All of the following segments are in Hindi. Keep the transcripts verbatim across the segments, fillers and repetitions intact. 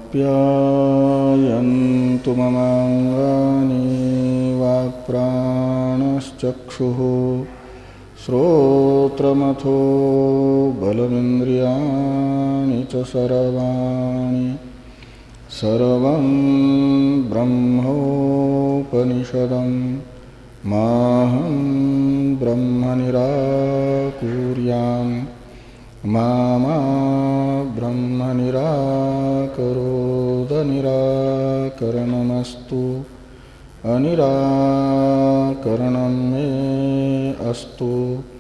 आप्यायन्तु ममाङ्गानि वाक्प्राणश्चक्षुः श्रोत्रमथो बलमिन्द्रियाणि च सर्वाणि सर्वं ब्रह्मोपनिषदं माहं ब्रह्म निराकुर्याम् मा मा ब्रह्म निराकरोद निराकरणमस्तु अनिराकरणं मे अस्तु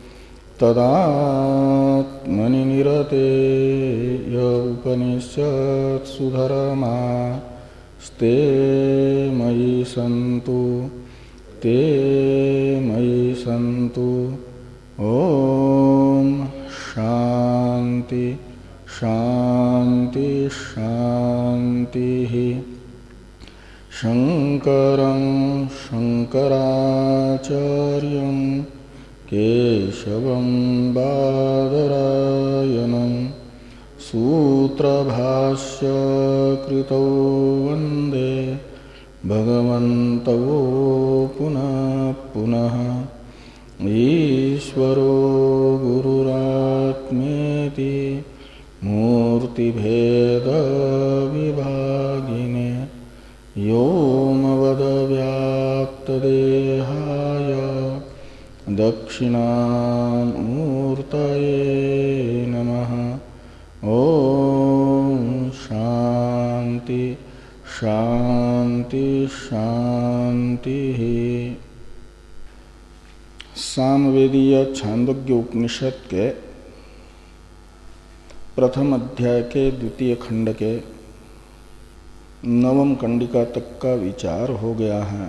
तदात्मनि निरते य उपनिषत्सु धर्मास्ते मयि सन्तु ते मयि सन्तु। ओम शांति शांति शांति। शंकरं शंकराचार्यं केशवं बादरायणं सूत्रभाष्य कृतौ वन्दे भगवन्तौ पुनः पुनः। ईश्वरो गुरुरात्मेति मूर्तिभेद विभागिने व्योमवद्व्याप्तदेहाय दक्षिणामूर्तये नमः। ओम शांति शांति शांति। सामवेदीय छांदोग्य उपनिषद के प्रथम अध्याय के द्वितीय खंड के नवम कंडिका तक का विचार हो गया है।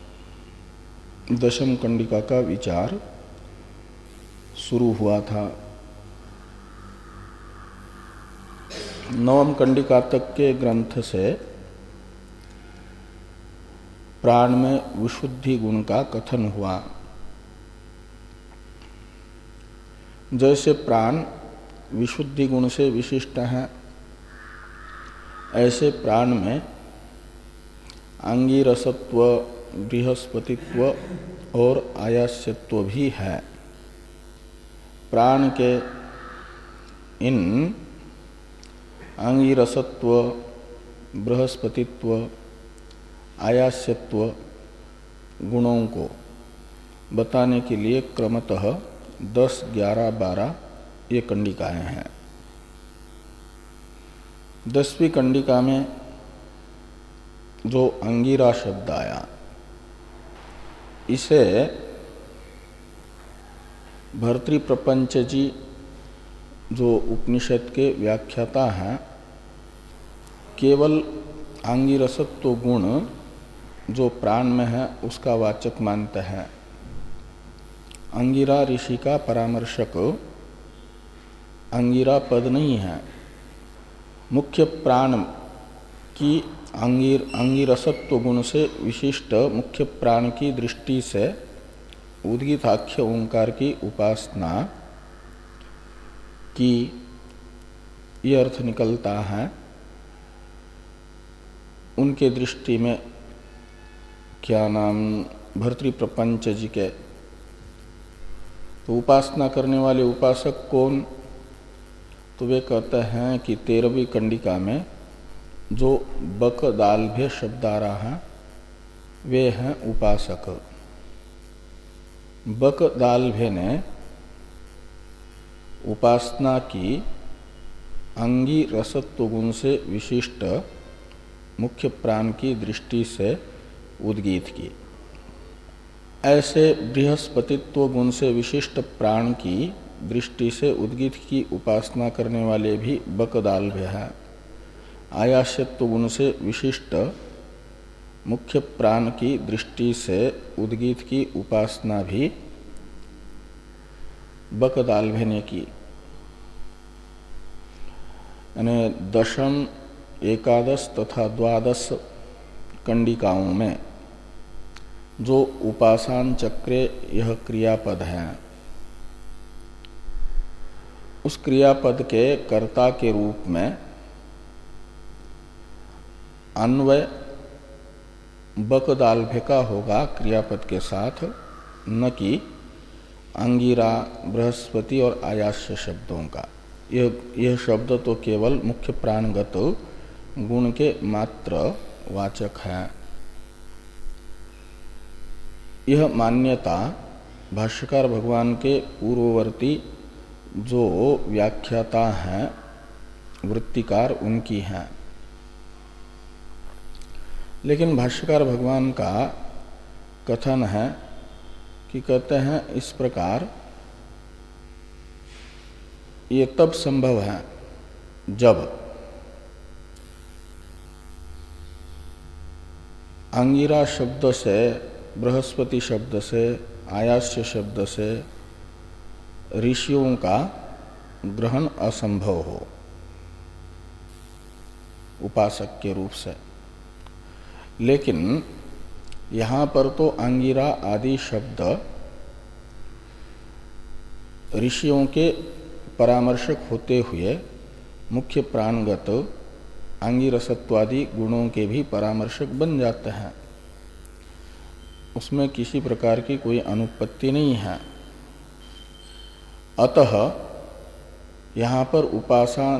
दशम कंडिका का विचार शुरू हुआ था। नवम कंडिका तक के ग्रंथ से प्राण में विशुद्धि गुण का कथन हुआ। जैसे प्राण विशुद्धि गुण से विशिष्ट है, ऐसे प्राण में अंगिरसत्व, बृहस्पतित्व और आयास्यत्व भी है। प्राण के इन अंगिरसत्व, बृहस्पतित्व, आयास्यत्व गुणों को बताने के लिए क्रमतः दस, ग्यारह, बारह ये कंडिकाएं हैं। दसवीं कंडिका में जो अंगिरा शब्द आया, इसे भर्तृप्रपंच जी जो उपनिषद के व्याख्याता हैं, केवल अंगिरसत्व गुण जो प्राण में है उसका वाचक मानते हैं। अंगिरा ऋषि का परामर्शक अंगिरा पद नहीं है। मुख्य प्राण की अंगिर अंगिरसत्व गुण से विशिष्ट मुख्य प्राण की दृष्टि से उद्गीताख्य ओंकार की उपासना की ये अर्थ निकलता है। उनके दृष्टि में क्या नाम भर्तृप्रपंच जी के तो उपासना करने वाले उपासक कौन? तो वे कहते हैं कि तेरहवीं कंडिका में जो बक दालभ्य शब्द आ रहा है वे हैं उपासक। बक दालभ्य ने उपासना की अंगी रसत्व गुण से विशिष्ट मुख्य प्राण की दृष्टि से उद्गीत की। ऐसे बृहस्पतित्व गुण से विशिष्ट प्राण की दृष्टि से उद्गीत की उपासना करने वाले भी बकदालभ्य है। आयास्यत्व गुण से विशिष्ट मुख्य प्राण की दृष्टि से उद्गीत की उपासना भी बकदालभ्य ने की। यानी दशम, एकादश तथा द्वादश कंडिकाओं में जो उपासन चक्रे यह क्रियापद है, उस क्रियापद के कर्ता के रूप में अन्वय बक दाल्भ्य का होगा क्रियापद के साथ, न कि अंगिरा, बृहस्पति और आयास्य शब्दों का। यह यह शब्द तो केवल मुख्य प्राणगत गुण के मात्र वाचक है। यह मान्यता भाष्यकार भगवान के पूर्ववर्ती जो व्याख्याता हैं वृत्तिकार उनकी है। लेकिन भाष्यकार भगवान का कथन है कि कहते हैं इस प्रकार ये तब संभव है जब अंगिरा शब्द से, बृहस्पति शब्द से, आयास्य शब्द से ऋषियों का ग्रहण असंभव हो उपासक के रूप से। लेकिन यहाँ पर तो अंगिरा आदि शब्द ऋषियों के परामर्शक होते हुए मुख्य प्राणगत अंगिरसत्वादि गुणों के भी परामर्शक बन जाते हैं। उसमें किसी प्रकार की कोई अनुपत्ति नहीं है। अतः यहाँ पर उपासन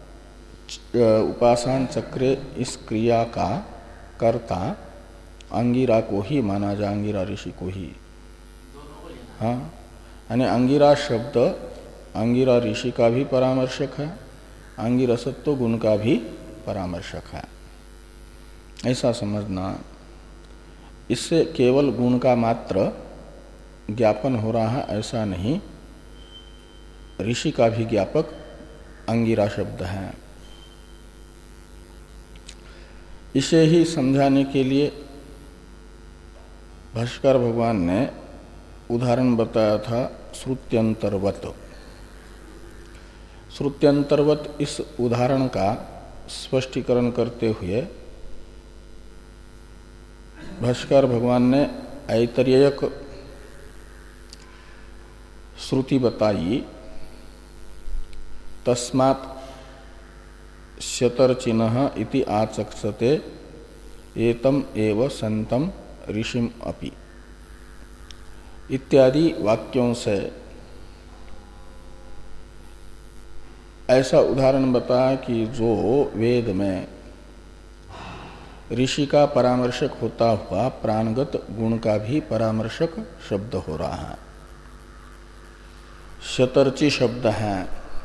उपासन चक्रे इस क्रिया का कर्ता अंगिरा को ही माना जाए, अंगिरा ऋषि को ही। हाँ, यानी अंगिरा शब्द अंगिरा ऋषि का भी परामर्शक है, अंगिरसत्व गुण का भी परामर्शक है, ऐसा समझना। इससे केवल गुण का मात्र ज्ञापन हो रहा है ऐसा नहीं, ऋषि का भी ज्ञापक अंगिरा शब्द है। इसे ही समझाने के लिए भाष्यकार भगवान ने उदाहरण बताया था श्रुत्यंतर्वत। श्रुत्यंतर्वत इस उदाहरण का स्पष्टीकरण करते हुए भाष्यकार भगवान ने ऐतरेयक श्रुति बताई, तस्मात् शतर्चिनः इति आचक्षते एतम एव संतम ऋषिम अपि इत्यादि वाक्यों से ऐसा उदाहरण बताया कि जो वेद में ऋषि का परामर्शक होता हुआ प्राणगत गुण का भी परामर्शक शब्द हो रहा है। शतर्चि शब्द है,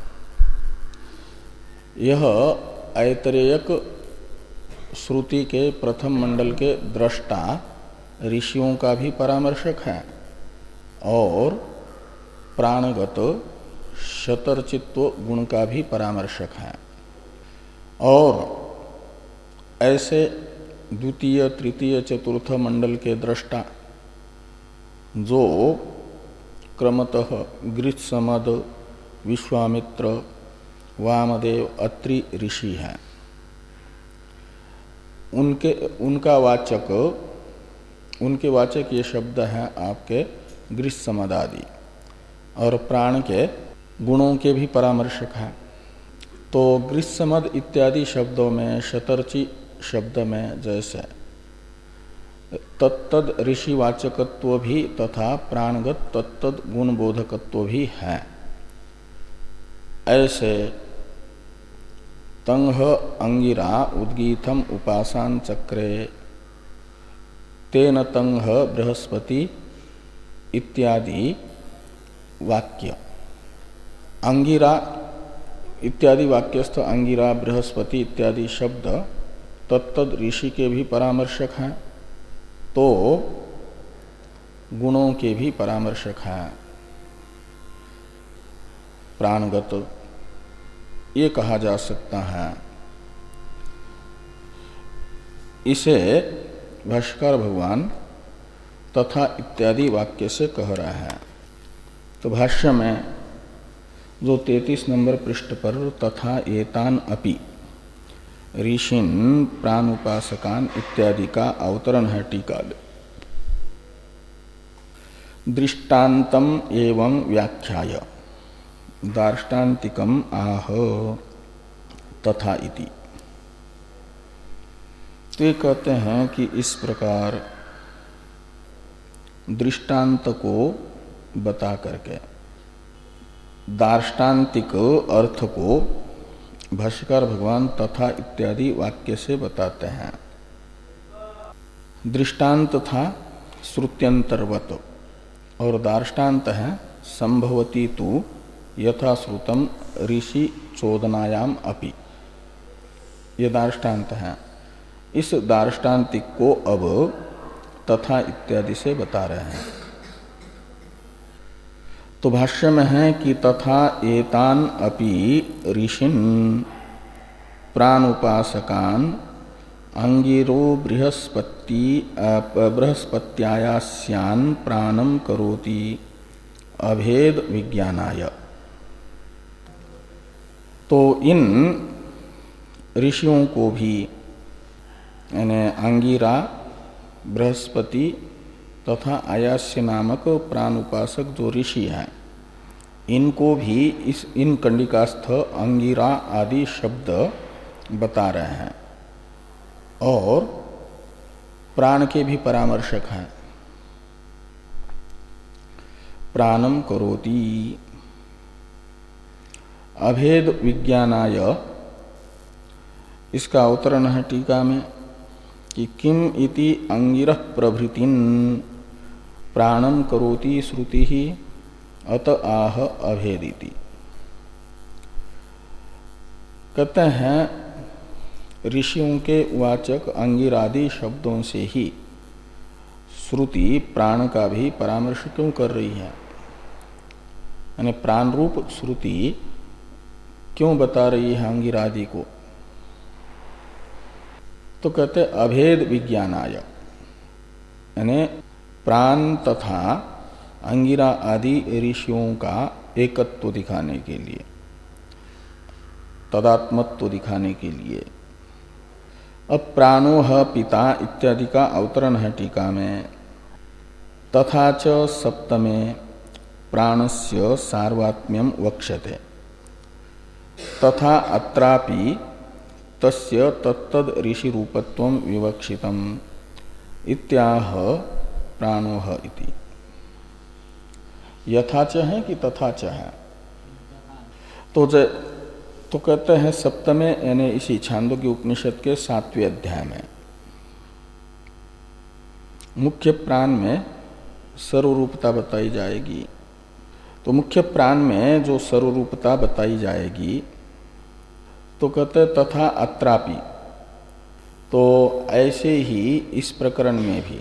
यह ऐतरेयक श्रुति के प्रथम मंडल के दृष्टा ऋषियों का भी परामर्शक है और प्राणगत शतर्चित्व गुण का भी परामर्शक है। और ऐसे द्वितीय, तृतीय, चतुर्थ मंडल के दृष्टा जो क्रमतः गृत्समद, विश्वामित्र, वामदेव, अत्रि ऋषि हैं, उनके उनका वाचक उनके वाचक ये शब्द हैं आपके गृत्समदादि, और प्राण के गुणों के भी परामर्शक हैं। तो गृत्समद इत्यादि शब्दों में, शतर्चि शब्द में जैसे तत्तद ऋषि वाचकत्व भी तथा प्राणगत तत्तद गुण बोधकत्व भी है, ऐसे तंह अंगिरा उद्गीतम उपासन चक्रे तेन तंह बृहस्पति इत्यादि वाक्य, अंगिरा इत्यादि वाक्यस्थ अंगिरा, बृहस्पति इत्यादि शब्द तत्तद ऋषि के भी परामर्शक हैं, तो गुणों के भी परामर्शक हैं प्राणगत, ये कहा जा सकता है। इसे भाष्यकार भगवान तथा इत्यादि वाक्य से कह रहा है। तो भाष्य में जो तैंतीस नंबर पृष्ठ पर तथा एतान अपि ऋषिन् प्राणुपासकान इत्यादि का अवतरण है टीका में। दृष्टान्तम एवं व्याख्याय दार्ष्टान्तिकम आह तथा इति। तो ये कहते हैं कि इस प्रकार दृष्टांत को बता करके दार्ष्टान्तिक अर्थ को भाष्यकार भगवान तथा इत्यादि वाक्य से बताते हैं। दृष्टांत था श्रुत्यंतर्वत और दार्ष्टान्त है संभवती तु यथा श्रुतम ऋषि चोदनायाम अपि। ये दार्ष्टान्त है। इस दार्ष्टान्तिक को अब तथा इत्यादि से बता रहे हैं। तो भाष्य में है कि तथा एतान अपि ऋषिन प्राणुपासकान अंगिरो बृहस्पति बृहस्पत्यायास्यान प्राणम करोति अभेद विज्ञानाय। तो इन ऋषियों को भी यानी अंगिरा, बृहस्पति तथा आयास्य नामक प्राण उपासक जो ऋषि हैं, इनको भी इस इन कंडिकास्थ अंगिरा आदि शब्द बता रहे हैं और प्राण के भी परामर्शक हैं। प्राणम करोति अभेद विज्ञानाय, इसका अवतरण है टीका में कि किम इति अंगिरः प्रभृतिन प्राणम करोति श्रुति ही अत आह अभेदिति। कहते हैं ऋषियों के वाचक अंगिरादि शब्दों से ही श्रुति प्राण का भी परामर्श क्यों कर रही है, यानी प्राण रूप श्रुति क्यों बता रही है अंगिरादि को। तो कहते अभेद विज्ञानाय, यानी प्राण तथा अंगिरा आदि ऋषियों का एकत्व दिखाने के लिए, तदात्मत्व दिखाने के लिए। अब प्राणो ह पिता इत्यादि का अवतरण है टीका में। तथा च सप्तमे प्राणस्य सार्वात्म्यम वक्ष्यते तथा अत्रापि तस्य तत्तद ऋषि रूपत्वम विवक्षितम इत्याह प्राणोह इति। यथाच है कि तथाच है। तो ज तो कहते हैं सप्तमे यानी इसी छांदोग्य उपनिषद के सातवें अध्याय में मुख्य प्राण में सर्वरूपता बताई जाएगी। तो मुख्य प्राण में जो सर्वरूपता बताई जाएगी तो कहते तथा अत्रापि, तो ऐसे ही इस प्रकरण में भी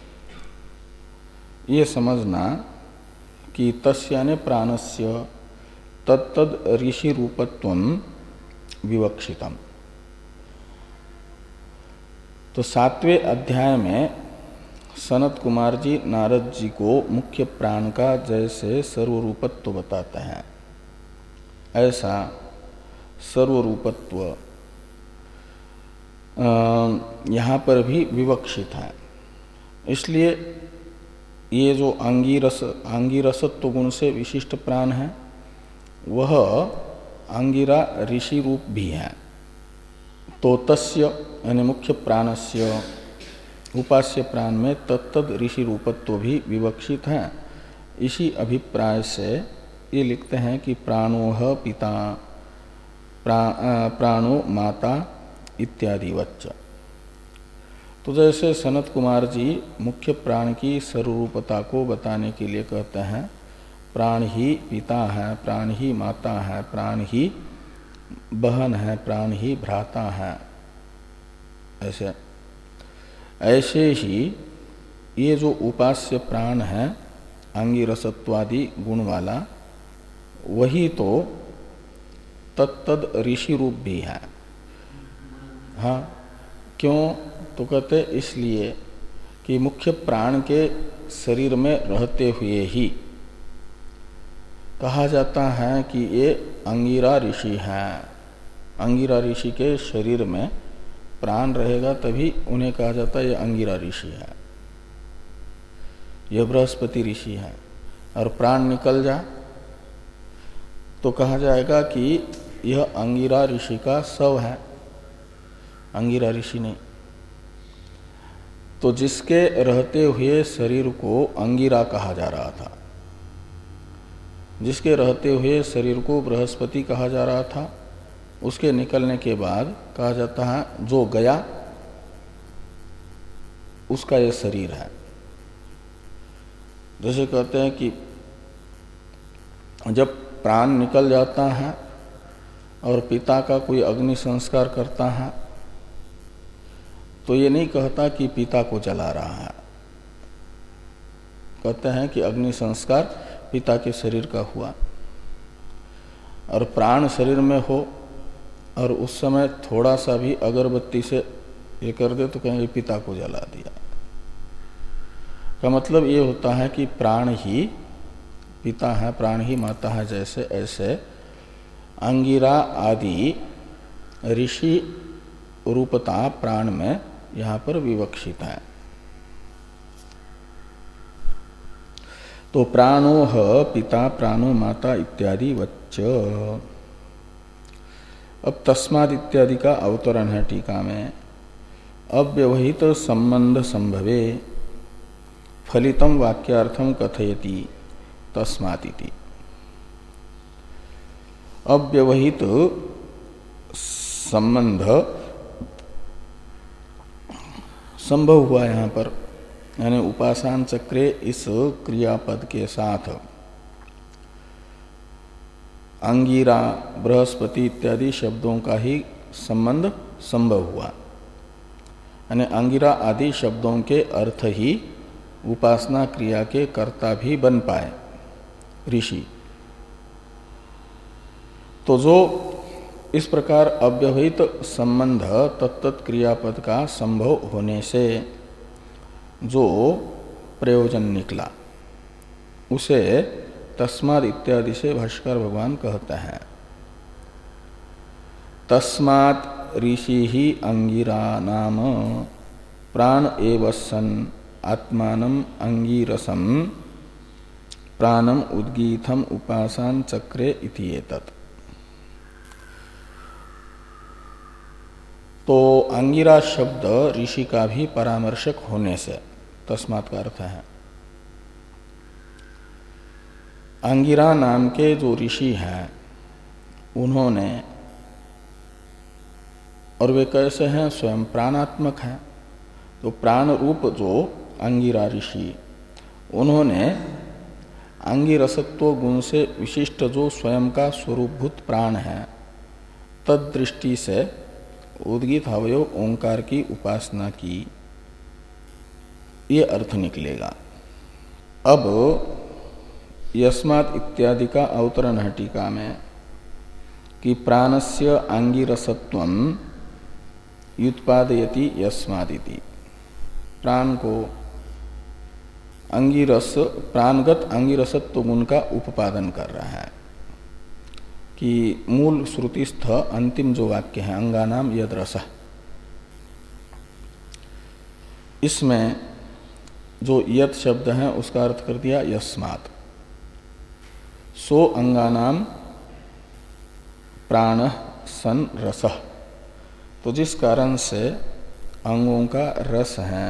ये समझना कि तस्याने प्राणस्य तत्तद ऋषि रूपत्वम विवक्षितम। तो सातवें अध्याय में सनत कुमार जी नारद जी को मुख्य प्राण का जैसे सर्वरूपत्व बताते हैं, ऐसा सर्वरूपत्व यहाँ पर भी विवक्षित है। इसलिए ये जो अंगिरस अंगिरसत्व गुण से विशिष्ट प्राण है वह अंगिरा ऋषि रूप भी है। तो तस्य यानी मुख्य प्राणस्य उपास्य प्राण में तत्तद ऋषि रूपत्व भी विवक्षित है। इसी अभिप्राय से ये लिखते हैं कि प्राणोह पिता प्रा, प्राणो माता इत्यादि वच्च। तो जैसे सनत कुमार जी मुख्य प्राण की सर्वरूपता को बताने के लिए कहते हैं प्राण ही पिता है, प्राण ही माता है, प्राण ही बहन है, प्राण ही भ्राता है, ऐसे ऐसे ही ये जो उपास्य प्राण है अंगिरसत्वादि गुण वाला, वही तो तत्तद ऋषि रूप भी है। हाँ, क्यों? तो कहते इसलिए कि मुख्य प्राण के शरीर में रहते हुए ही कहा जाता है कि ये अंगिरा ऋषि हैं। अंगिरा ऋषि के शरीर में प्राण रहेगा तभी उन्हें कहा जाता है ये अंगिरा ऋषि है, यह बृहस्पति ऋषि है। और प्राण निकल जा तो कहा जाएगा कि यह अंगिरा ऋषि का शव है, अंगिरा ऋषि नहीं। तो जिसके रहते हुए शरीर को अंगिरा कहा जा रहा था, जिसके रहते हुए शरीर को बृहस्पति कहा जा रहा था, उसके निकलने के बाद कहा जाता है जो गया उसका यह शरीर है। जैसे कहते हैं कि जब प्राण निकल जाता है और पिता का कोई अग्नि संस्कार करता है तो ये नहीं कहता कि पिता को जला रहा है, कहते हैं कि अग्नि संस्कार पिता के शरीर का हुआ। और प्राण शरीर में हो और उस समय थोड़ा सा भी अगरबत्ती से ये कर दे तो कहेंगे पिता को जला दिया। का मतलब ये होता है कि प्राण ही पिता है, प्राण ही माता है। जैसे ऐसे अंगिरा आदि ऋषि रूपता प्राण में यहाँ पर विवक्षित है। तो प्राणो ह पिता प्राणो माता इत्यादि वच्च। अब तस्माद इत्यादि का अवतरण है टीका में। अव्यवहित संबंध संभवे फलितम वाक्यार्थम कथयति तस्मादिति। अव्यवहित संबंध संभव हुआ यहाँ पर, यानी उपासन चक्रे इस क्रियापद के साथ अंगिरा बृहस्पति इत्यादि शब्दों का ही संबंध संभव हुआ। यानी अंगिरा आदि शब्दों के अर्थ ही उपासना क्रिया के कर्ता भी बन पाए ऋषि। तो जो इस प्रकार अव्यवहित संबंध तत्त क्रियापद का संभव होने से जो प्रयोजन निकला उसे तस्माद इत्यादि से भाष्कर भगवान कहते हैं। तस्मात् ऋषि ही अंगिरा नाम प्राण एव सन् आत्मानम अंगिरसम प्राणम उद्गीतम उपासन चक्रे इति एतत्। तो अंगिरा शब्द ऋषि का भी परामर्शक होने से तस्मात् का अर्थ है। अंगिरा नाम के जो ऋषि हैं उन्होंने, और वे कैसे हैं, स्वयं प्राणात्मक हैं। तो प्राण रूप जो अंगिरा ऋषि, उन्होंने अंगिरसत्व गुण से विशिष्ट जो स्वयं का स्वरूपभूत प्राण है तद दृष्टि से उद्गीत अवयव ओंकार की उपासना की, ये अर्थ निकलेगा। अब यस्मात् इत्यादि का अवतरण है टीका में कि प्राणस्य अंगिरसत्वं युत्पादयति यस्मादिति। प्राण को अंगिरस प्राणगत अंगिरसत्व गुण का उपादन कर रहा है कि मूल श्रुतिस्थ अंतिम जो वाक्य है अंगानाम यद रसः, इसमें जो यद शब्द है उसका अर्थ कर दिया यस्मात्। सो अंगानाम प्राण सन रसः, तो जिस कारण से अंगों का रस है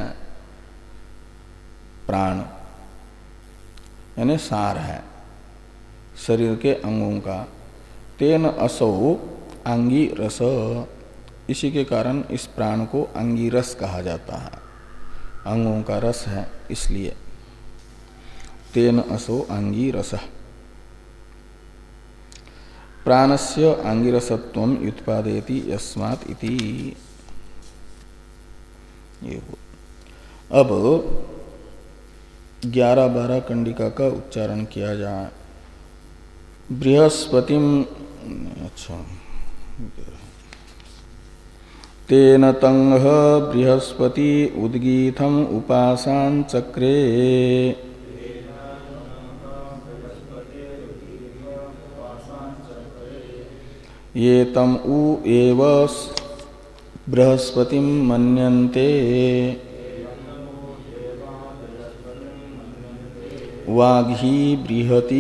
प्राण, यानी सार है शरीर के अंगों का, तेन असौ अंगी रस, इसी के कारण इस प्राण को अंगिरस कहा जाता है, अंगों का रस है इसलिए तेन असौ अंगी रसः। प्राणस्य अंगिरसत्वं युत्पादयति यस्मात् इति। अब ग्यारह बारह कंडिका का उच्चारण किया जाए। बृहस्पतिम, अच्छा, तेन तंग बृहस्पति उद्गीतम उपासन चक्रे ये तम उ एव बृहस्पतिम मन्यन्ते वाग्ही बृहति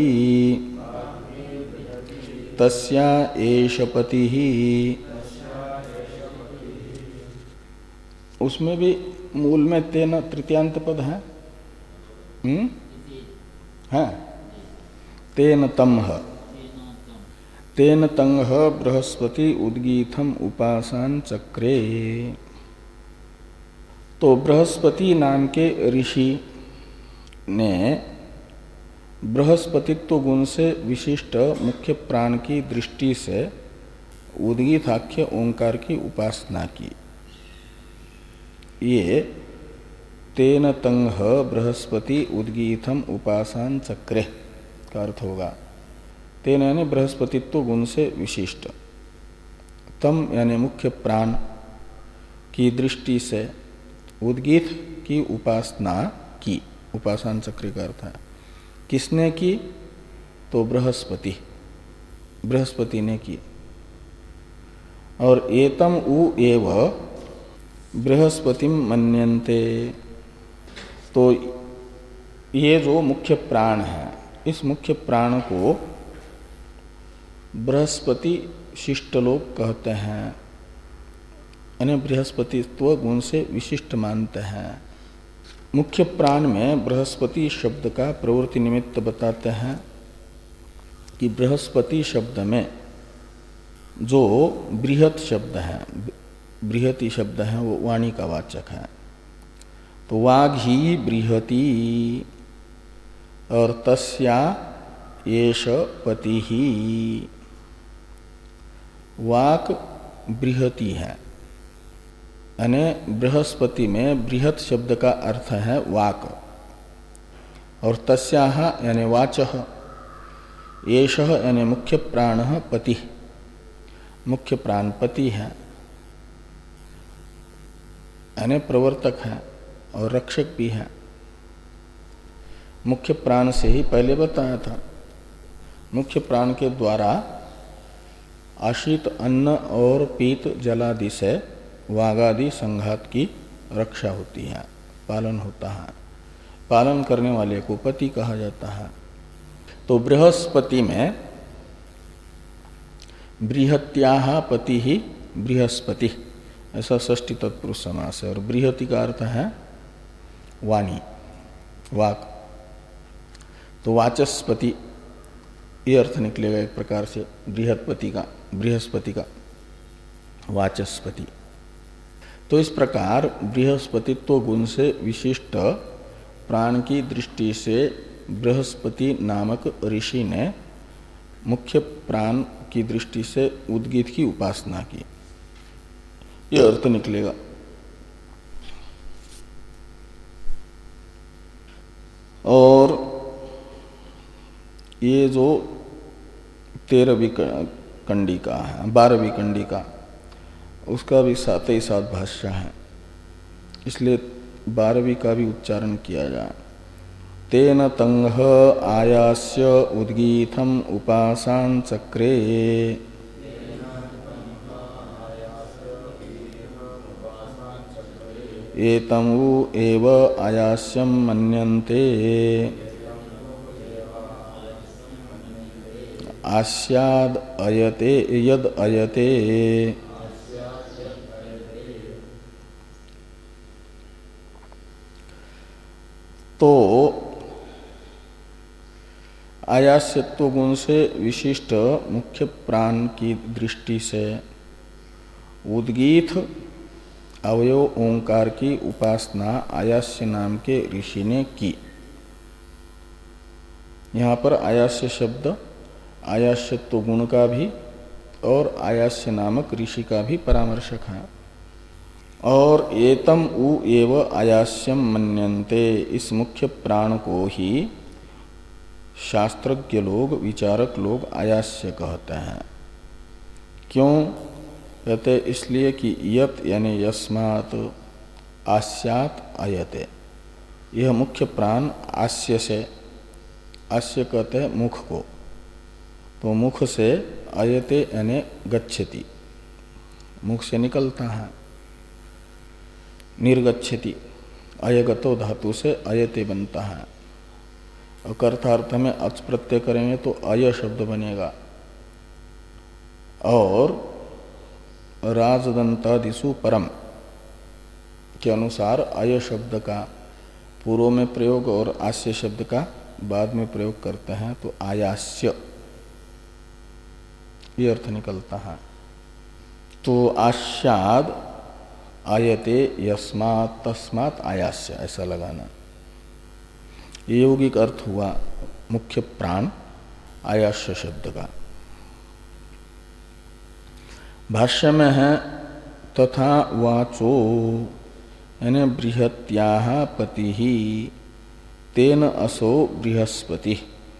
तस्या एष पतिः। उसमें भी मूल में तेन तृतीयांत पद है, हम्म है तेन तमह तेन तंग बृहस्पति उद्गीथम उपासन चक्रे। तो बृहस्पति नाम के ऋषि ने बृहस्पतित्व गुण से विशिष्ट मुख्य प्राण की दृष्टि से उद्गीताख्य ओंकार की उपासना की। ये तेन तंग बृहस्पति उद्गीतम उपासन चक्रे का अर्थ होगा। तेन यानी बृहस्पतित्व गुण से विशिष्ट, तम यानी मुख्य प्राण की दृष्टि से उद्गीत की उपासना की। उपासन चक्र का अर्थ है किसने की? तो बृहस्पति, बृहस्पति ने की। और एतम उ एव बृहस्पतिम मन्यन्ते, तो ये जो मुख्य प्राण है, इस मुख्य प्राण को बृहस्पति शिष्टलोक कहते हैं, यानी बृहस्पतित्व गुण से विशिष्ट मानते हैं। मुख्य प्राण में बृहस्पति शब्द का प्रवृत्ति निमित्त बताते हैं कि बृहस्पति शब्द में जो बृहत शब्द है, बृहति शब्द है, वो वाणी का वाचक है। तो वाग ही बृहति और तस्या येष पति ही, वाक बृहति है, यानी बृहस्पति में बृहत शब्द का अर्थ है वाक। और तस्याह यानी वाचः, येषः यानी मुख्य प्राण पति, मुख्य प्राण पति है, यानी प्रवर्तक है और रक्षक भी है। मुख्य प्राण से ही पहले बताया था, मुख्य प्राण के द्वारा आश्रित अन्न और पीत जलादि से वागादि संघात की रक्षा होती है, पालन होता है। पालन करने वाले को पति कहा जाता है। तो बृहस्पति में बृहत्याः पति ही बृहस्पति, ऐसा षष्ठी तत्पुरुष समास है। और बृहति का अर्थ है वाणी, वाक। तो वाचस्पति ये अर्थ निकलेगा एक प्रकार से बृहस्पति का, बृहस्पति का वाचस्पति। तो इस प्रकार बृहस्पतित्व गुण से विशिष्ट प्राण की दृष्टि से बृहस्पति नामक ऋषि ने मुख्य प्राण की दृष्टि से उद्गीत की उपासना की, यह अर्थ निकलेगा। और ये जो तेरहवीं कंडिका है, बारहवीं कंडिका, उसका भी साथ ही साथ भाष्य है, इसलिए बारहवीं का भी उच्चारण किया जाए। तेन तंग आयास्य उद्गीतम उपासन चक्रे, एतमु एव आयास्यम मन्यन्ते, आस्याद अयते यद अयते। तो आयास्यत्व गुण से विशिष्ट मुख्य प्राण की दृष्टि से उद्गीत अवयव ओंकार की उपासना आयास्य नाम के ऋषि ने की। यहाँ पर आयास्य शब्द आयास्यत्व गुण का भी और आयास्य नामक ऋषि का भी परामर्शक है। और एतम उ एव आयास्यम मन्यन्ते, इस मुख्य प्राण को ही शास्त्रज्ञ लोग, विचारक लोग आयास्य कहते हैं। क्यों कहते? इसलिए कि यत यानी यस्मात् आस्यात् अयते, यह मुख्य प्राण आस्य से, आस्य कहते हैं मुख को, तो मुख से अयते यानी गच्छति, मुख से निकलता है, निर्गच्छति, अयगतो धातु से अयते बनता है। और कर्तार्थ में अच प्रत्यय करेंगे तो अय शब्द बनेगा। और राजदंतादिषु परम, के अनुसार अय शब्द का पूर्व में प्रयोग और आस्य शब्द का बाद में प्रयोग करते हैं तो आयास्य ये अर्थ निकलता है। तो आस्याद आयते यस्मात् तस्मात् आयास्य ऐसा लगाना। ये यौगिक अर्थ हुआ मुख्य प्राण आयास्य शब्द का। भाष्य में है तथा वाचो यानी बृहत्याः पतिः तेन असो बृहस्पति।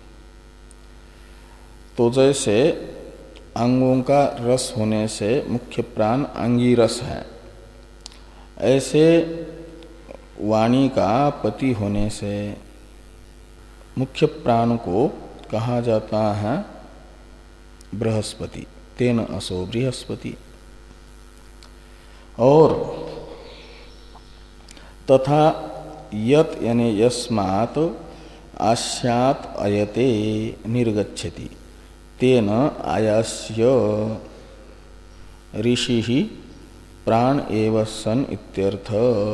तो जैसे अंगों का रस होने से मुख्य प्राण अंगिरस है, ऐसे वाणी का पति होने से मुख्य प्राण को कहा जाता है बृहस्पति। तेन असो बृहस्पति। और तथा यत यानी यस्मात् आस्यात् अयते निर्गच्छति तेन आयास्य ऋषि प्राण एव सन इत्यर्थ।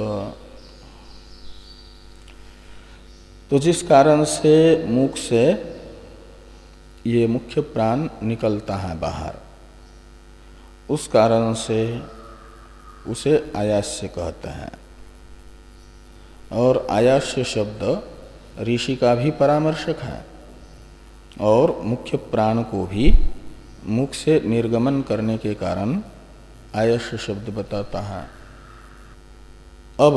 तो जिस कारण से मुख से ये मुख्य प्राण निकलता है बाहर, उस कारण से उसे आयास्य कहते हैं। और आयास्य शब्द ऋषि का भी परामर्शक है और मुख्य प्राण को भी मुख से निर्गमन करने के कारण आयास्य शब्द बताता है। अब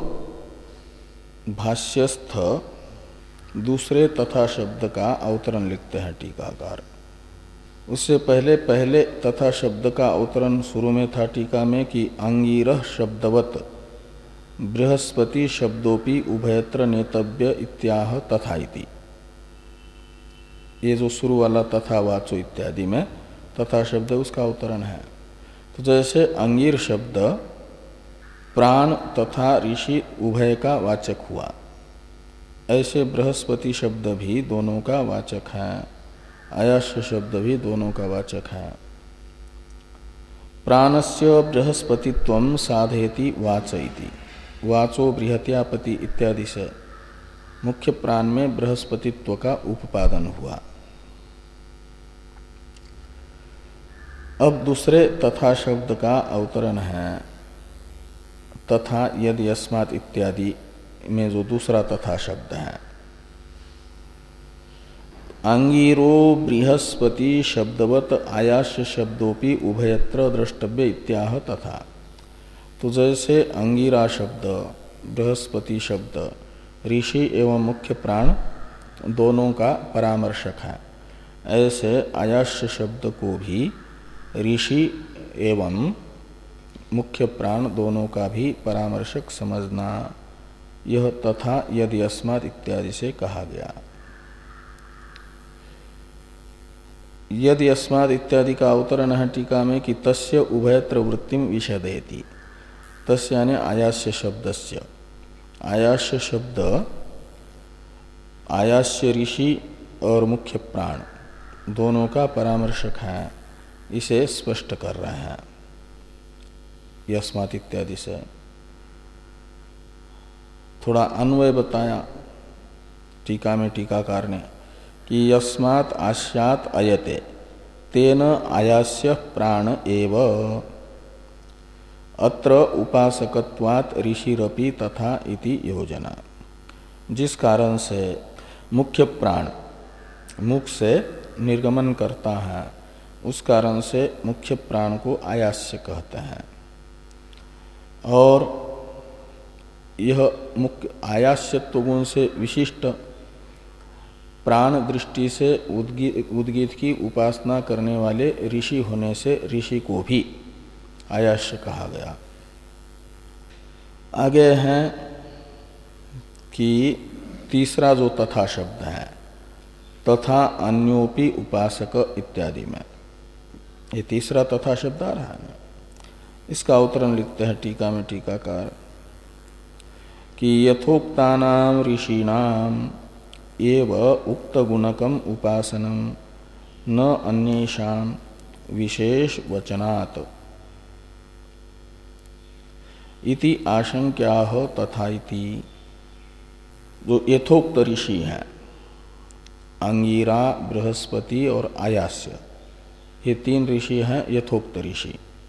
भाष्यस्थ दूसरे तथा शब्द का अवतरण लिखते हैं टीकाकार। उससे पहले पहले तथा शब्द का अवतरण शुरू में था टीका में कि अंगिरः शब्दवत बृहस्पति शब्दोपि उभयत्र नेतव्य इत्याह तथा इति। ये जो शुरू वाला तथा वाचो इत्यादि में तथा शब्द उसका अवतरण है। तो जैसे अंगिर शब्द प्राण तथा ऋषि उभय का वाचक हुआ, ऐसे बृहस्पति शब्द भी दोनों का वाचक है, आयास्य शब्द भी दोनों का वाचक है। प्राणस्य बृहस्पतित्वं साधयति वाच इति। वाचो बृहत्यापति इत्यादि से मुख्य प्राण में बृहस्पतित्व का उपादान हुआ। अब दूसरे तथा शब्द का अवतरण है तथा यद यस्मात् इत्यादि में जो दूसरा तथा शब्द है। अंगिरो बृहस्पति शब्दवत आयास्य शब्दोपि उभयत्र द्रष्टव्य इत्याह तथा। तो जैसे अंगिरा शब्द बृहस्पति शब्द ऋषि एवं मुख्य प्राण दोनों का परामर्शक है, ऐसे आयास्य शब्द को भी ऋषि एवं मुख्य प्राण दोनों का भी परामर्शक समझना। यह तथा यदि अस्मात् इत्यादि से कहा गया। यदि अस्मात् इत्यादि का अवतरण है टीका में कि तस्य उभयत्र वृत्तिम विशदयति। तस्य यानी आयास्य शब्दस्य। आयास्य शब्द आयास्य ऋषि और मुख्य प्राण दोनों का परामर्शक है, इसे स्पष्ट कर रहे हैं यस्मात् इत्यादि से। थोड़ा अन्वय बताया टीका में टीकाकार ने कि यस्मात् आस्यात् अयते तेन आयास्य प्राण एव अत्र उपासकत्वात् ऋषिरपि तथा इति योजना। जिस कारण से मुख्य प्राण मुख से निर्गमन करता है, उस कारण से मुख्य प्राण को आयास्य कहते हैं। और यह मुख्य आयास्यत्व गुण से विशिष्ट प्राण दृष्टि से उद्गीत की उपासना करने वाले ऋषि होने से ऋषि को भी आयास्य कहा गया। आगे है कि तीसरा जो तथा शब्द है तथा अन्योपि उपासक इत्यादि में, ये तीसरा तथा शब्द आ रहा है। इसका अवतरण लिखते हैं टीका में टीकाकार कि यथोक्तानां ऋषीणाम एव उक्त गुणकम उपासनम न अन्येषां विशेष वचनात्। इति आशंक्याह तथा इति। जो यथोक्त ऋषि हैं अंगिरा, बृहस्पति और आयास्य, ये तीन ऋषि हैं यथोक्त ऋषि।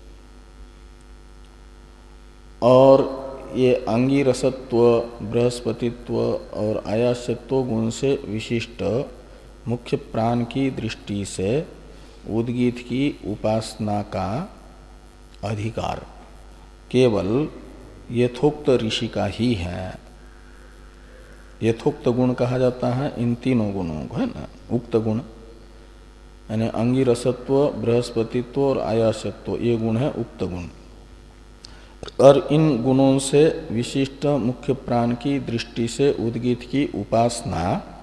और ये अंगिरसत्व, बृहस्पतित्व और आयास्यत्व गुण से विशिष्ट मुख्य प्राण की दृष्टि से उद्गीत की उपासना का अधिकार केवल यथोक्त ऋषि का ही है। यथोक्त गुण कहा जाता है इन तीनों गुणों को, है ना, उक्त गुण यानी अंगिरसत्व, बृहस्पतित्व और आयासत्व, ये गुण है उक्त गुण। और इन गुणों से विशिष्ट मुख्य प्राण की दृष्टि से उद्गीत की उपासना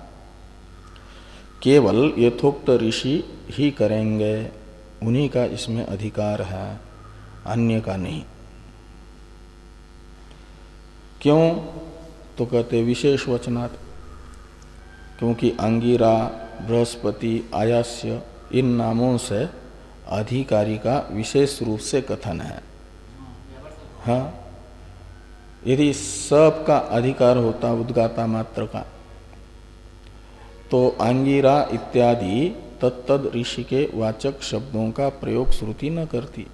केवल यथोक्त ऋषि ही करेंगे, उन्हीं का इसमें अधिकार है, अन्य का नहीं। क्यों? तो कहते विशेष वचनात्, क्योंकि अंगिरा, बृहस्पति, आयास्य इन नामों से अधिकारी का विशेष रूप से कथन है। हाँ, यदि सब का अधिकार होता उद्गाता मात्र का, तो अंगिरा इत्यादि तत्तद ऋषि के वाचक शब्दों का प्रयोग श्रुति न करती।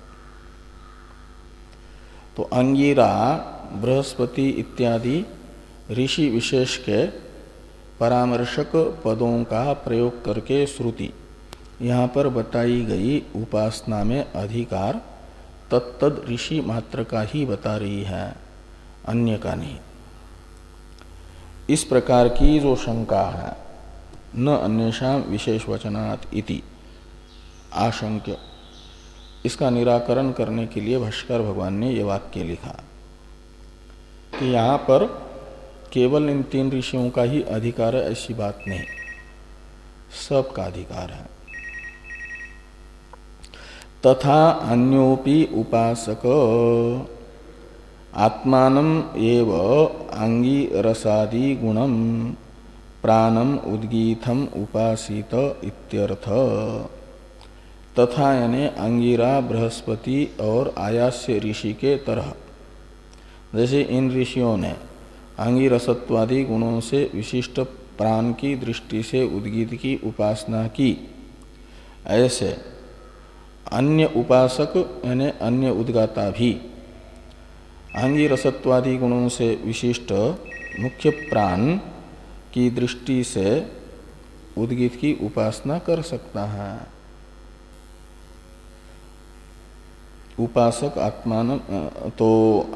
तो अंगिरा, बृहस्पति इत्यादि ऋषि विशेष के परामर्शक पदों का प्रयोग करके श्रुति यहाँ पर बताई गई उपासना में अधिकार तत्तद ऋषि मात्र का ही बता रही है, अन्य का नहीं। इस प्रकार की जो शंका है, न अन्येषां विशेष वचनात् इति आशंक्य, इसका निराकरण करने के लिए भाष्कर भगवान ने ये वाक्य लिखा कि यहाँ पर केवल इन तीन ऋषियों का ही अधिकार है ऐसी बात नहीं, सबका अधिकार है। तथा अन्योपि उपासक आत्मानम एव अंगी रसादि गुणम प्राणम उद्गीतम उपासित इत्यर्थ। तथा यानी अंगिरा, बृहस्पति और आयास्य ऋषि के तरह, जैसे इन ऋषियों ने अंगिरसत्वादि गुणों से विशिष्ट प्राण की दृष्टि से उद्गीत की उपासना की, ऐसे अन्य उपासक यानी अन्य उद्गाता भी अंगिरसत्वादि गुणों से विशिष्ट मुख्य प्राण की दृष्टि से उद्गीत की उपासना कर सकता है। उपासक आत्मान तो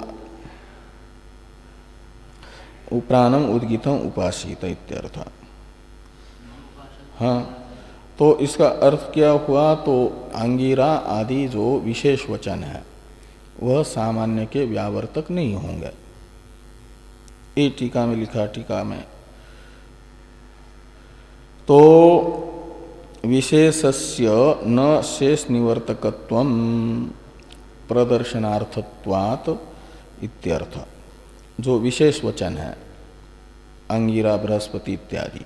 प्राणम उद्गीतम उपासित इत्यर्थ। हाँ, तो इसका अर्थ क्या हुआ? तो अंगिरा आदि जो विशेष वचन है वह सामान्य के व्यावर्तक नहीं होंगे। ये टीका में लिखा, टीका में तो विशेषस्य न शेष निवर्तकत्वम प्रदर्शनार्थत्वात् इत्यर्थ। जो विशेष वचन है अंगिरा, बृहस्पति इत्यादि,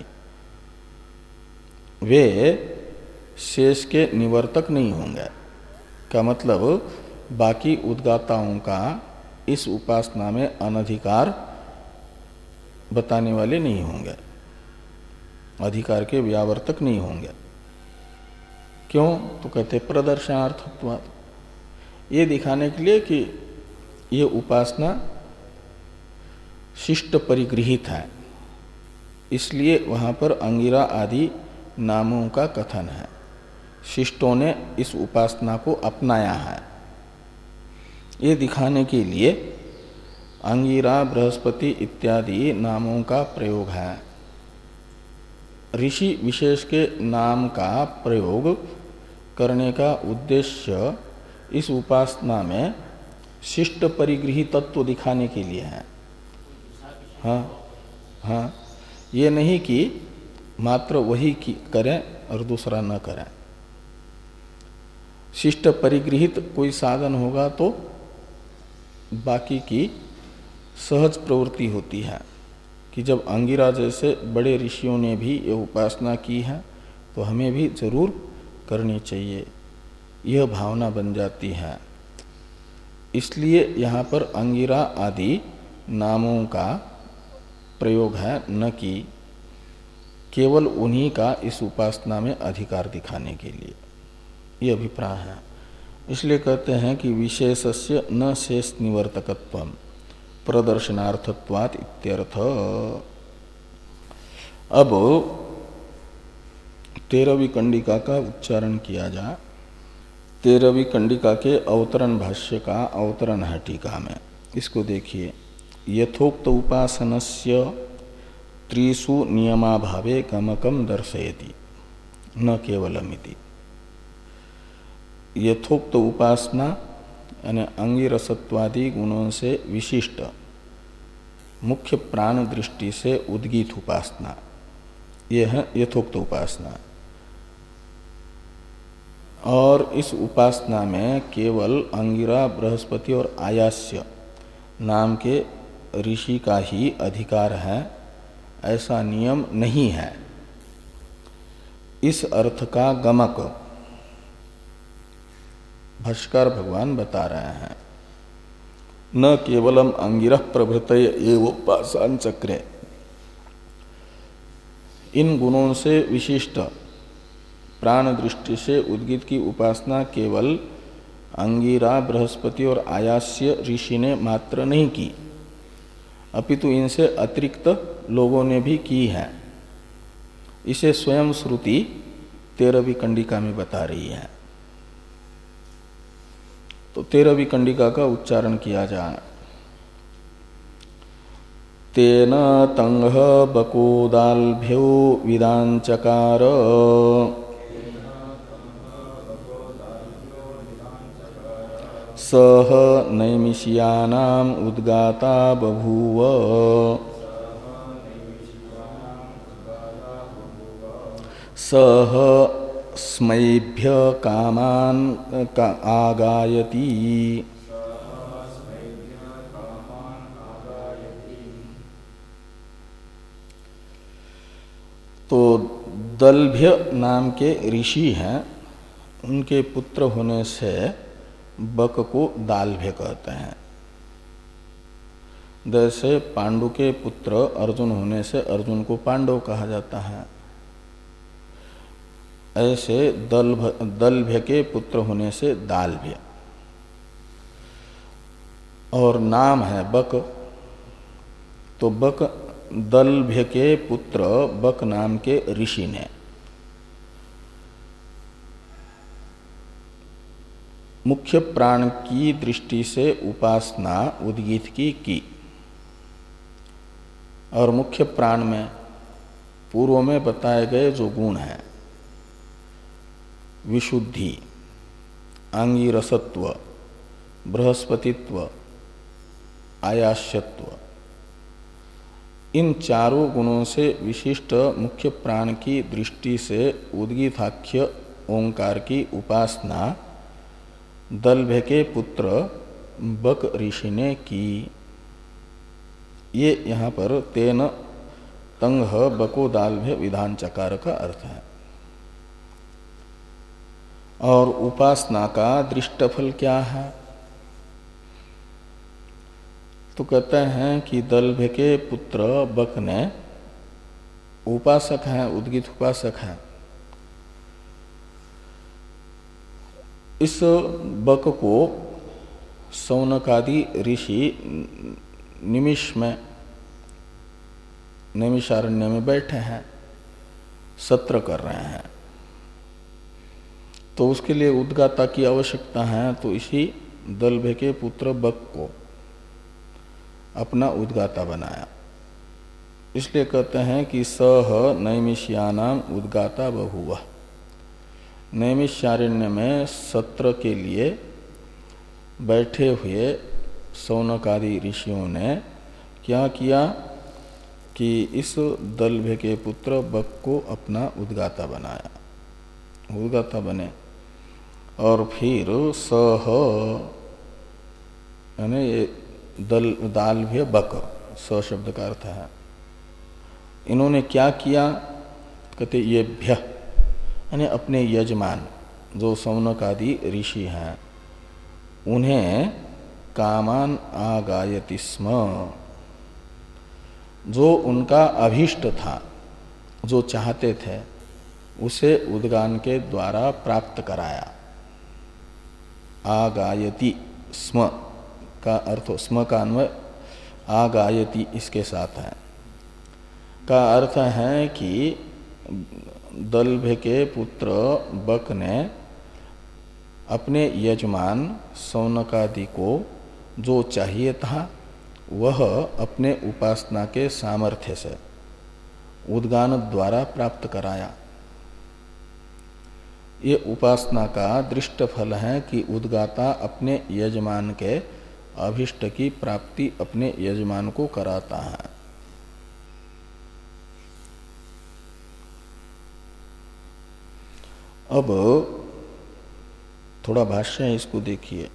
वे शेष के निवर्तक नहीं होंगे। का मतलब बाकी उद्गाताओं का इस उपासना में अनधिकार बताने वाले नहीं होंगे, अधिकार के व्यावर्तक नहीं होंगे। क्यों? तो कहते प्रदर्शनार्थत्वात्, ये दिखाने के लिए कि ये उपासना शिष्ट परिगृहित है, इसलिए वहां पर अंगिरा आदि नामों का कथन है। शिष्टों ने इस उपासना को अपनाया है, ये दिखाने के लिए अंगिरा, बृहस्पति इत्यादि नामों का प्रयोग है। ऋषि विशेष के नाम का प्रयोग करने का उद्देश्य इस उपासना में शिष्ट परिगृहित तत्व दिखाने के लिए है। हाँ हाँ, ये नहीं कि मात्र वही की करें और दूसरा न करें। शिष्ट परिगृहित कोई साधन होगा तो बाकी की सहज प्रवृत्ति होती है कि जब अंगिरा जैसे बड़े ऋषियों ने भी ये उपासना की है तो हमें भी जरूर करनी चाहिए, यह भावना बन जाती है। इसलिए यहाँ पर अंगिरा आदि नामों का प्रयोग है, न कि केवल उन्हीं का इस उपासना में अधिकार दिखाने के लिए। ये अभिप्राय है। इसलिए कहते हैं कि विशेषस्य न शेष निवर्तकत्वम प्रदर्शनार्थत्वात् इत्यर्थ। अब तेरहवीं कंडिका का उच्चारण किया जाए। तेरहवीं कंडिका के अवतरण भाष्य का अवतरण है टीका में। इसको देखिए, यथोक्त उपासनस्य त्रिषु नियमाभावे गमकम दर्शयति न केवलमिति। यथोक्त उपासना यानी अंगिरसत्वादि गुणों से विशिष्ट मुख्य प्राण दृष्टि से उद्गीत उपासना, यह है यथोक्त उपासना। और इस उपासना में केवल अंगिरा, बृहस्पति और आयास्य नाम के ऋषि का ही अधिकार है, ऐसा नियम नहीं है। इस अर्थ का गमक भाष्यकार भगवान बता रहे हैं। न केवलम अंगिरः प्रभृतय एव उपासन चक्रे, इन गुणों से विशिष्ट प्राण दृष्टि से उद्गीत की उपासना केवल अंगिरा, बृहस्पति और आयास्य ऋषि ने मात्र नहीं की, अपितु इनसे अतिरिक्त लोगों ने भी की है। इसे स्वयं श्रुति तेरहवीं कंडिका में बता रही है। तो तेरहवीं कंडिका का उच्चारण किया जाए। तेन तंग बकोदाल्भ्यो विदांचकार सह नैमिषियानाम उद्गाता बभूव सह स्मैभ्य कामान का आगायति। तो दल्भ्य नाम के ऋषि हैं, उनके पुत्र होने से बक को दाल्भ्य कहते हैं। जैसे पांडु के पुत्र अर्जुन होने से अर्जुन को पांडव कहा जाता है, ऐसे दल्भ दल्भ्य के पुत्र होने से दाल्भ्य। और नाम है बक, तो बक दल्भ्य के पुत्र बक नाम के ऋषि ने मुख्य प्राण की दृष्टि से उपासना उद्गीत की की। और मुख्य प्राण में पूर्व में बताए गए जो गुण हैं, विशुद्धि, आंगिरसत्व, बृहस्पतित्व, आयास्यत्व, इन चारों गुणों से विशिष्ट मुख्य प्राण की दृष्टि से उद्गीताख्य ओंकार की उपासना दल्भ्य के पुत्र बक ऋषि ने की। ये यहाँ पर तेन तंग बको दाल्भ्य विधान चकार का अर्थ है। और उपासना का दृष्टफल क्या है? तो कहते हैं कि दल्भ्य के पुत्र बक ने उपासक हैं, उद्गीत उपासक हैं। इस बक को सौनकादि ऋषि निमिष में नैमिषारण्य में बैठे हैं, सत्र कर रहे हैं। तो उसके लिए उद्गाता की आवश्यकता है, तो इसी दल्भ्य के पुत्र बक को अपना उद्गाता बनाया। इसलिए कहते हैं कि सह नैमिष्यानाम उद्गाता बहुवः। नैमिषारण्य में सत्र के लिए बैठे हुए सौनकादि ऋषियों ने क्या किया कि इस दल्भ्य के पुत्र बक को अपना उद्गाता बनाया, उद्गाता बने। और फिर सह यानी ये दल दाल्भ्य बक, स शब्द का अर्थ है। इन्होंने क्या किया? कहते ये भ्य यानी अपने यजमान जो सौनक आदि ऋषि हैं, उन्हें कामान आगायति स्म, जो उनका अभीष्ट था, जो चाहते थे, उसे उद्गान के द्वारा प्राप्त कराया। आगायति स्म का अर्थ, स्म का अन्वय आगायति इसके साथ है, का अर्थ है कि दल्भ के पुत्र बक ने अपने यजमान सौनकादि को जो चाहिए था वह अपने उपासना के सामर्थ्य से उद्गान द्वारा प्राप्त कराया। ये उपासना का दृष्ट फल है कि उद्गाता अपने यजमान के अभिष्ट की प्राप्ति अपने यजमान को कराता है। अब थोड़ा भाष्य है, इसको देखिए।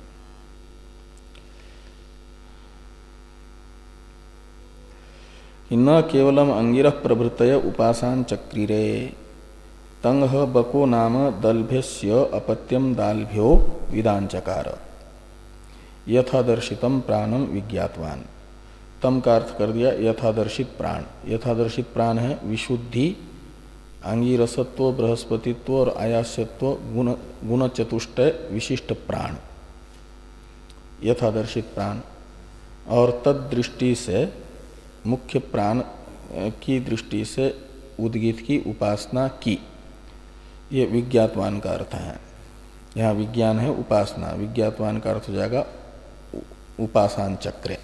न केवलम अंगिरः प्रभृतय उपासान चक्रिरे तंग बको नाम दल्भ्यस्य अपत्यम दाल्भ्यो विदांचकार यथादर्शितम प्राणम विज्ञातवान। तम का अर्थ कर दिया यथादर्शित प्राण। यथादर्शित प्राण है विशुद्धि, अंगिरसत्व, बृहस्पतित्व और आयास्यत्व, गुण गुण चतुष्टय विशिष्ट प्राण, यथादर्शित प्राण। और तद दृष्टि से मुख्य प्राण की दृष्टि से उद्गीत की उपासना की, ये विज्ञातवान का अर्थ है। यहाँ विज्ञान है उपासना, विज्ञातवान का अर्थ हो जाएगा उपासान चक्रे।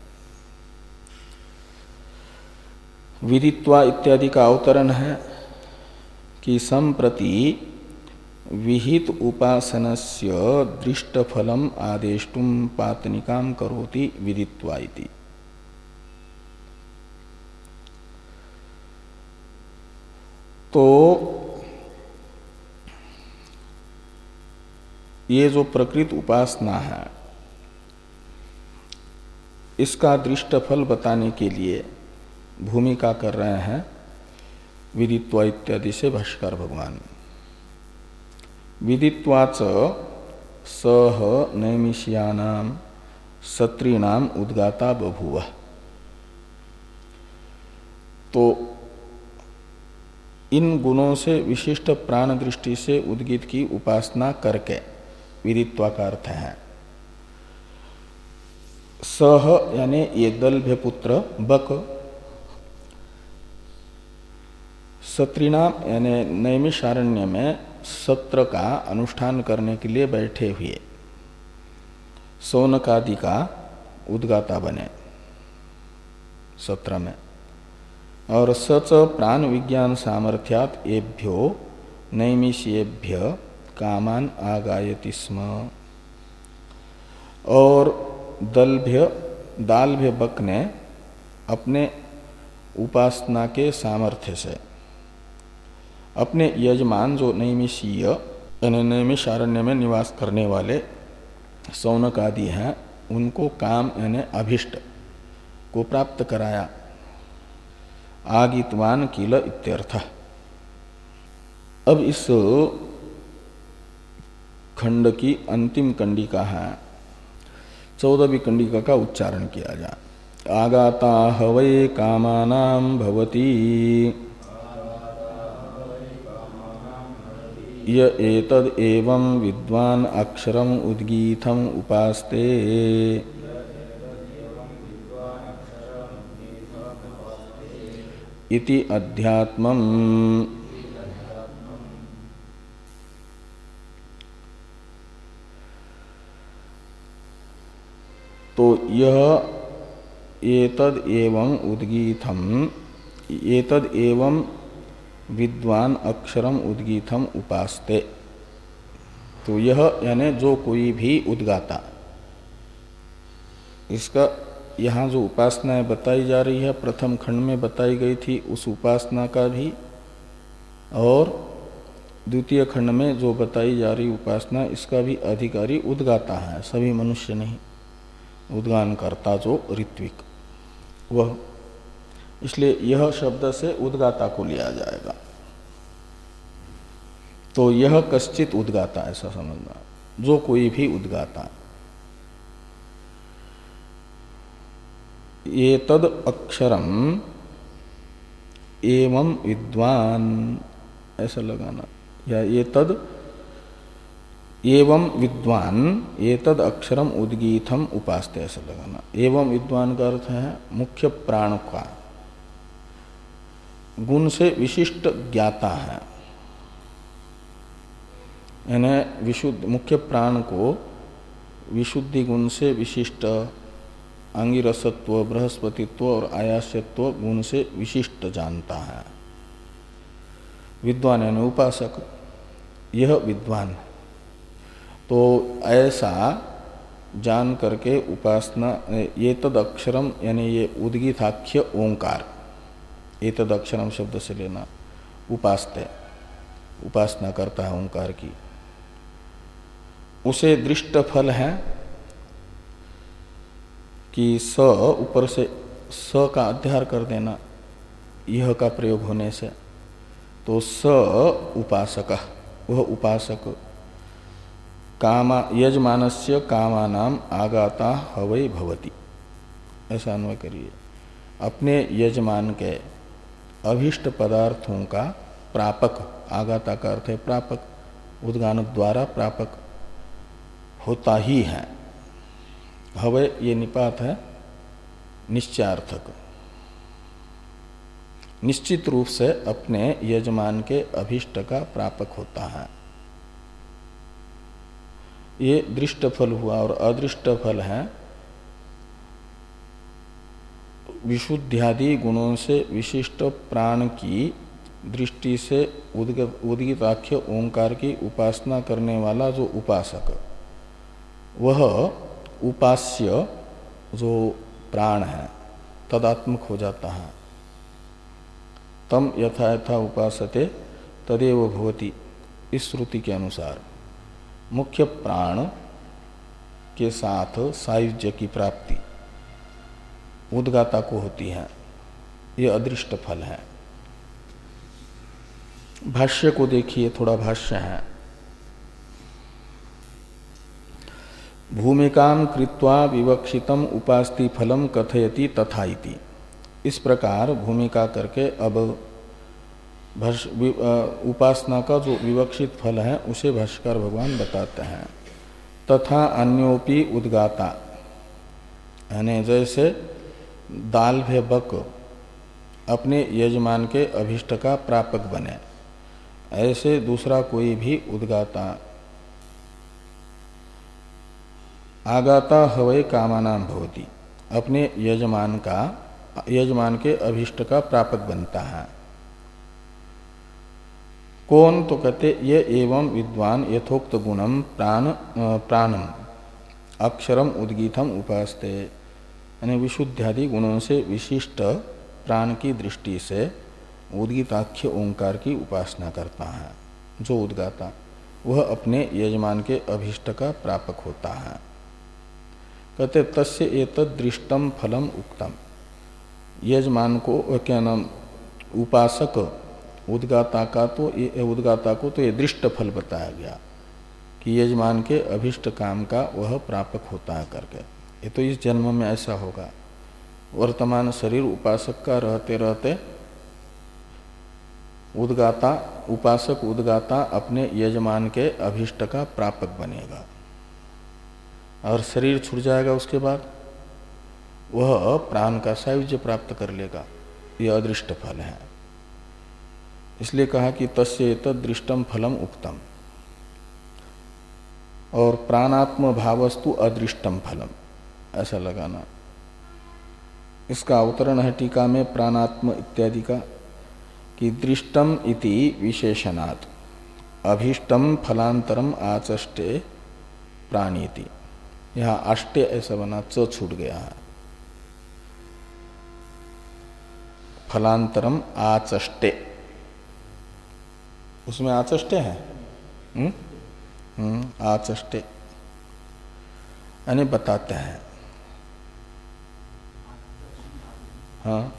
विदित्वा इत्यादि का अवतरण है कि संप्रति विहित उपासनस्य दृष्टफलम आदेष्टुम पातनिकाम करोति विदित्वा इति। तो ये जो प्रकृत उपासना है इसका दृष्टफल बताने के लिए भूमिका कर रहे हैं विदित्वा इत्यादि से भाष्यकार भगवान। विदित्वाच सह नैमिष्यानाम सत्रीणाम उद्गाता बभूव। तो इन गुणों से विशिष्ट प्राण दृष्टि से उद्गीत की उपासना करके विदित्वा का अर्थ है। सह यानी ये दल्भ्य पुत्र बक, सत्रिणाम यानी नैमिषारण्य में सत्र का अनुष्ठान करने के लिए बैठे हुए सौनकादि का उद्गाता बने सत्र में। और सच प्राण विज्ञान सामर्थ्यात एभ्यो नैमिषेभ्य कामान आगायति स्म। और दल्भ्य दाल्भ्य बक ने अपने उपासना के सामर्थ्य से अपने यजमान जो नैमिषीय यानी नैमिषारण्य में निवास करने वाले सौनक आदि हैं उनको काम यानी अभिष्ट को प्राप्त कराया। आगितवान किल इत्यर्थ। अब इस खंड की अंतिम कंडिका है, चौदहवीं कंडिका का उच्चारण किया जाए। आगाता हवै कामानां भवति य एतद् एवं विद्वान् अक्षरम् उद्गीतम् उपास्ते इति अध्यात्मम्। तो यह एतद् एवं उद्गीतम्, एतद् एवं विद्वान अक्षरम उद्गीतम उपास्ते। तो यह यानी जो कोई भी उद्गाता, इसका यहाँ जो उपासनाएं बताई जा रही है प्रथम खंड में बताई गई थी उस उपासना का भी, और द्वितीय खंड में जो बताई जा रही उपासना इसका भी अधिकारी उद्गाता है, सभी मनुष्य नहीं, उद्गान करता जो ऋत्विक वह। इसलिए यह शब्द से उद्गाता को लिया जाएगा। तो यह कश्चित उद्गाता ऐसा समझना, जो कोई भी उद्गाता। ये तद अक्षरम एवं विद्वान, ऐसा लगाना, या ये तद एवं विद्वान ये तद अक्षरम उद्गीतम उपासते, ऐसा लगाना। एवं विद्वान का अर्थ है मुख्य प्राण का गुण से विशिष्ट ज्ञाता है, यानी विशुद्ध मुख्य प्राण को विशुद्धि गुण से विशिष्ट अंगिरसत्व, बृहस्पतित्व और आयास्यत्व गुण से विशिष्ट जानता है। विद्वान यानी उपासक, यह विद्वान। तो ऐसा जान करके उपासना, ये तद अक्षरम यानी ये उद्गीताख्य ओंकार, ये तद अक्षरम शब्द से लेना, उपासते उपासना करता है ओंकार की, उसे दृष्ट फल है कि स ऊपर से स का अध्यार कर देना यह का प्रयोग होने से, तो स उपासक, वह उपासक कामा यजमानस्य कामानाम आगाता हवै भवति, ऐसा अन्वय करिए। अपने यजमान के अभीष्ट पदार्थों का प्रापक, आगाता का अर्थ है प्रापक, उद्गान द्वारा प्रापक होता ही है। हवै ये निपात है निश्चयार्थक, निश्चित रूप से अपने यजमान के अभीष्ट का प्रापक होता है। ये दृष्ट फल हुआ, और अदृष्ट फल है विशुद्ध्यादि गुणों से विशिष्ट प्राण की दृष्टि से उद्गीताख्य ओंकार की उपासना करने वाला जो उपासक, वह उपास्य जो प्राण है तदात्मक हो जाता है। तम यथा यथा उपासते तदेव भवति, इस श्रुति के अनुसार मुख्य प्राण के साथ सायुज्य की प्राप्ति उद्गाता को होती है, यह अदृष्ट फल है। भाष्य को देखिए, थोड़ा भाष्य है। भूमिकाम कृत्वा विवक्षितम उपास्ति फलम कथयति तथा इति, इस प्रकार भूमिका करके अब उपासना का जो विवक्षित फल है उसे भाष्यकार भगवान बताते हैं। तथा अन्योपि उद्गाता, यानी जैसे दाल भे बक अपने यजमान के अभिष्ट का प्रापक बने, ऐसे दूसरा कोई भी उद्गाता आगाता हवै कामानाम भवति, अपने यजमान का यजमान के अभिष्ट का प्रापक बनता है। कौन? तो कहते ये एवं विद्वान यथोक्त गुणम प्राण प्राणम अक्षरम उद्गीतम उपासते, यानी विशुद्ध्यादि गुणों से विशिष्ट प्राण की दृष्टि से उद्गीताख्य ओंकार की उपासना करता है। जो उद्गाता वह अपने यजमान के अभीष्ट का प्रापक होता है। कहते तस्य एतद् दृष्टम फलम उक्तम, यजमान को क्या नाम उपासक उद्गाता का तो ये उद्गाता को तो ये दृष्ट फल बताया गया कि यजमान के अभिष्ट काम का वह प्रापक होता है करके। ये तो इस जन्म में ऐसा होगा। वर्तमान शरीर उपासक का रहते रहते उद्गाता उपासक उद्गाता अपने यजमान के अभिष्ट का प्रापक बनेगा, और शरीर छूट जाएगा उसके बाद वह प्राण का सायुज्य प्राप्त कर लेगा। यह अदृष्ट फल है। इसलिए कहा कि तस्य एतद् दृष्टम फलम उक्तम, और प्राणात्म भावस्तु अदृष्टम फलम, ऐसा लगाना। इसका अवतरण है टीका में प्राणात्म इत्यादि का कि दृष्टम इति विशेषणात् अभीष्टम फलांतरम आचष्टे प्राणीति। यहाँ अष्टे ऐसा बना, च छूट गया है। फलांतरम आचष्टे, उसमें आचष्टे है, हम्म हम्म आचष्टे यानी बताते हैं। हाँ,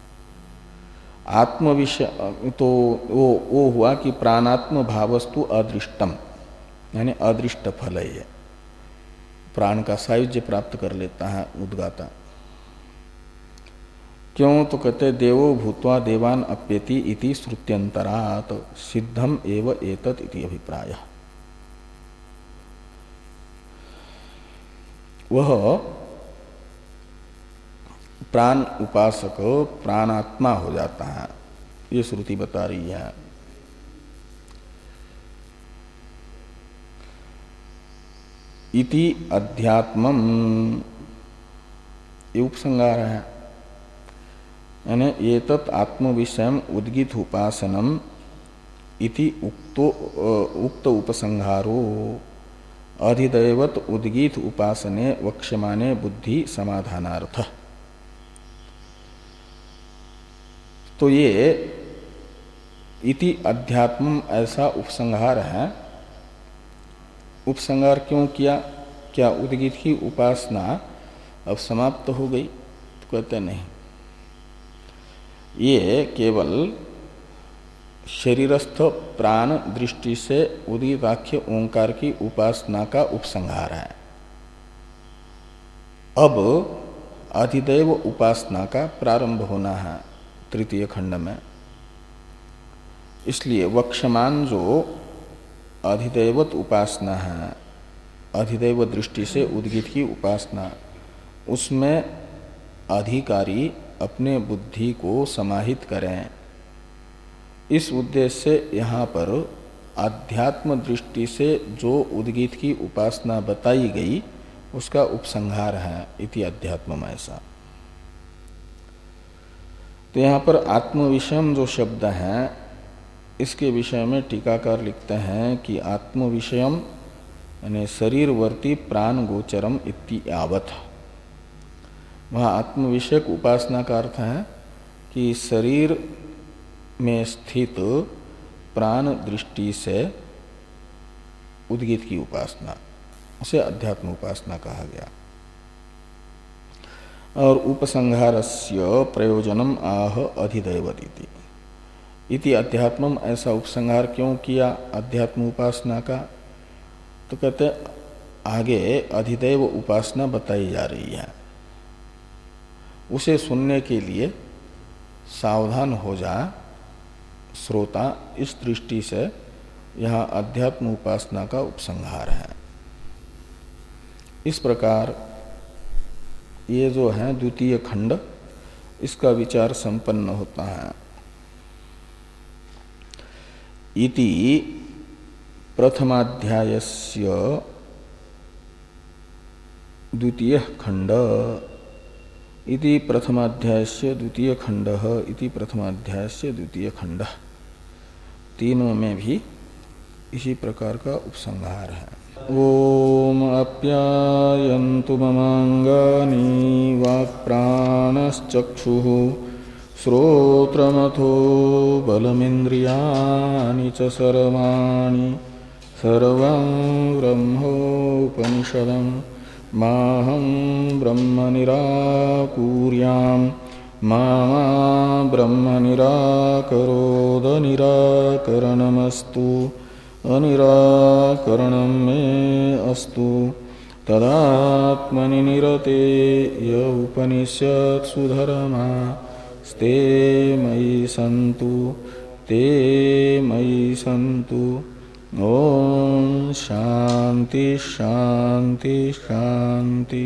आत्म विषय तो वो वो हुआ कि प्राणात्म भावस्तु अदृष्टम, यानी अदृष्ट फल है ये। प्राण का सायुज्य प्राप्त कर लेता है उद्गाता। क्यों? तो कहते देवो भूत्वा देवान अप्येति इति श्रुत्यंतरात् सिद्धम एव एतत् इति अभिप्राय। वह प्राण उपासक प्राणात्मा हो जाता है, ये श्रुति बता रही है। इति अध्यात्मम, ये उपसंहार है, यानी एतत् आत्मविषयम उद्गीत उपासनम इति उक्तो उक्त उपसंहारो अधिदैवत उद्गीत उपासने वक्ष्यमाने बुद्धि समाधानार्थ। तो ये इति अध्यात्मम ऐसा उपसंहार है। उपसंहार क्यों किया? क्या उद्गीत की उपासना अब समाप्त हो गई? तो कहते नहीं, ये केवल शरीरस्थ प्राण दृष्टि से उदिताख्य ओंकार की उपासना का उपसंहार है। अब अधिदैव उपासना का प्रारंभ होना है तृतीय खंड में। इसलिए वक्ष्यमान जो अधिदैवत उपासना है, अधिदैव दृष्टि से उद्गीत की उपासना, उसमें अधिकारी अपने बुद्धि को समाहित करें। इस उद्देश्य से यहाँ पर आध्यात्म दृष्टि से जो उद्गीत की उपासना बताई गई उसका उपसंहार है इति अध्यात्म ऐसा। तो यहाँ पर आत्मविषयम जो शब्द है इसके विषय में टीकाकार लिखते हैं कि आत्मविषयम यानी शरीरवर्ती प्राण गोचरम इत्यावत। वहाँ आत्मविषयक उपासना का अर्थ है कि शरीर में स्थित प्राण दृष्टि से उद्गीत की उपासना, उसे अध्यात्म उपासना कहा गया। और उपसंहारस्य प्रयोजनम आह अधिदैवतीति इति अध्यात्मम, ऐसा उपसंहार क्यों किया अध्यात्म उपासना का? तो कहते आगे अधिदैव उपासना बताई जा रही है, उसे सुनने के लिए सावधान हो जा श्रोता। इस दृष्टि से यहाँ अध्यात्म उपासना का उपसंहार है। इस प्रकार ये जो है द्वितीय खंड, इसका विचार संपन्न होता है। इति प्रथमाध्यायस्य द्वितीय खंड, इति प्रथमाध्यायस्य द्वितीय खंड, इति प्रथमाध्यायस्य द्वितीय खंड, तीनों में भी इसी प्रकार का उपसंहार है। ओम आप्यायन्तु ममांगानि वाक्प्राणश्चक्षुः श्रोत्रमथो बलमिन्द्रियाणि च सर्वाणि सर्वं ब्रह्मोपनिषदं माहं ब्रह्म निराकुर्यां मा ब्रह्म निराकरोद निराकरणमस्तु अनिराकरणं मे अस्तु तदात्मनि निरते य उपनिषत्सु धर्मा स्ते मयि सन्तु ते मयि सन्तु। ओम शांति शांति शांति।